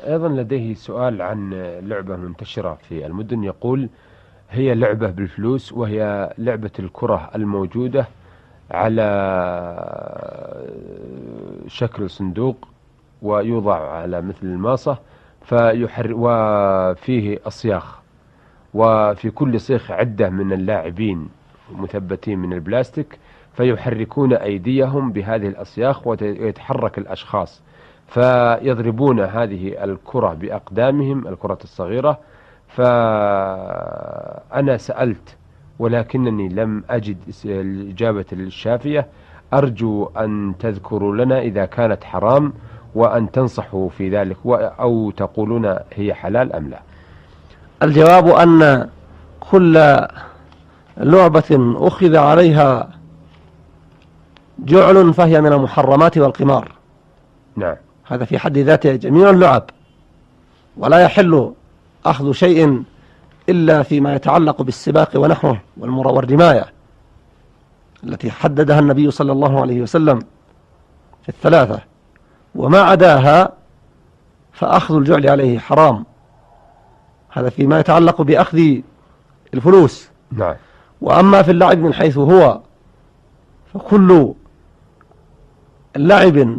أيضا لديه سؤال عن لعبة منتشرة في المدن، يقول: هي لعبة بالفلوس، وهي لعبة الكرة الموجودة على شكل صندوق، ويوضع على مثل الماصة وفيه أصياخ، وفي كل صيخ عدة من اللاعبين مثبتين من البلاستيك، فيحركون أيديهم بهذه الأصياخ ويتحرك الأشخاص، فيضربون هذه الكرة بأقدامهم، الكرة الصغيرة. فأنا سألت ولكنني لم أجد الإجابة الشافية. أرجو أن تذكروا لنا إذا كانت حرام، وأن تنصحوا في ذلك، أو تقولون هي حلال أم لا. الجواب أن كل لعبة أخذ عليها جعل فهي من المحرمات والقمار. نعم، هذا في حد ذاته جميع اللعب، ولا يحل أخذ شيء إلا فيما يتعلق بالسباق ونحوه والرماية التي حددها النبي صلى الله عليه وسلم في الثلاثة، وما عداها فأخذ الجعل عليه حرام. هذا فيما يتعلق بأخذ الفلوس. نعم. وأما في اللعب من حيث هو، فكل اللعب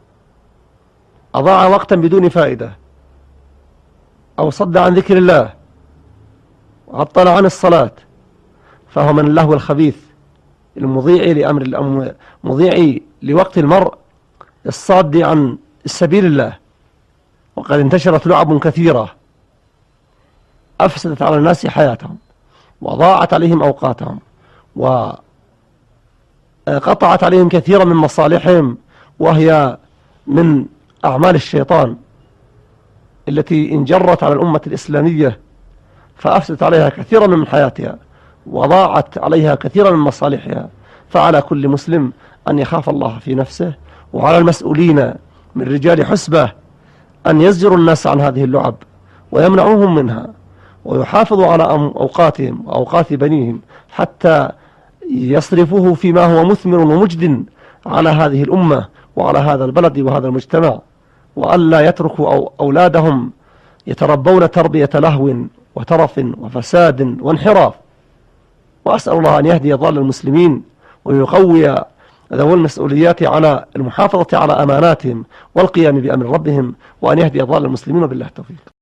أضاع وقتا بدون فائدة، أو صد عن ذكر الله، وعطل عن الصلاة، فهو من اللهو الخبيث المضيع مضيع لوقت المرء، الصاد عن سبيل الله. وقد انتشرت لعب كثيرة أفسدت على الناس حياتهم، وضاعت عليهم أوقاتهم، وقطعت عليهم كثيرا من مصالحهم، وهي من أعمال الشيطان التي انجرت على الأمة الإسلامية، فأفسدت عليها كثيرا من حياتها، وضاعت عليها كثيرا من مصالحها. فعلى كل مسلم أن يخاف الله في نفسه، وعلى المسؤولين من رجال حسبة أن يزجروا الناس عن هذه اللعب ويمنعوهم منها، ويحافظوا على أوقاتهم وأوقات بنيهم، حتى يصرفوه فيما هو مثمر ومجد على هذه الأمة وعلى هذا البلد وهذا المجتمع، وألا يتركوا أولادهم يتربون تربية لهو وترف وفساد وانحراف. وأسأل الله أن يهدي ضال المسلمين، ويقوي ذوي المسؤوليات على المحافظة على أماناتهم والقيام بأمر ربهم، وأن يهدي ضال المسلمين. وبالله التوفيق.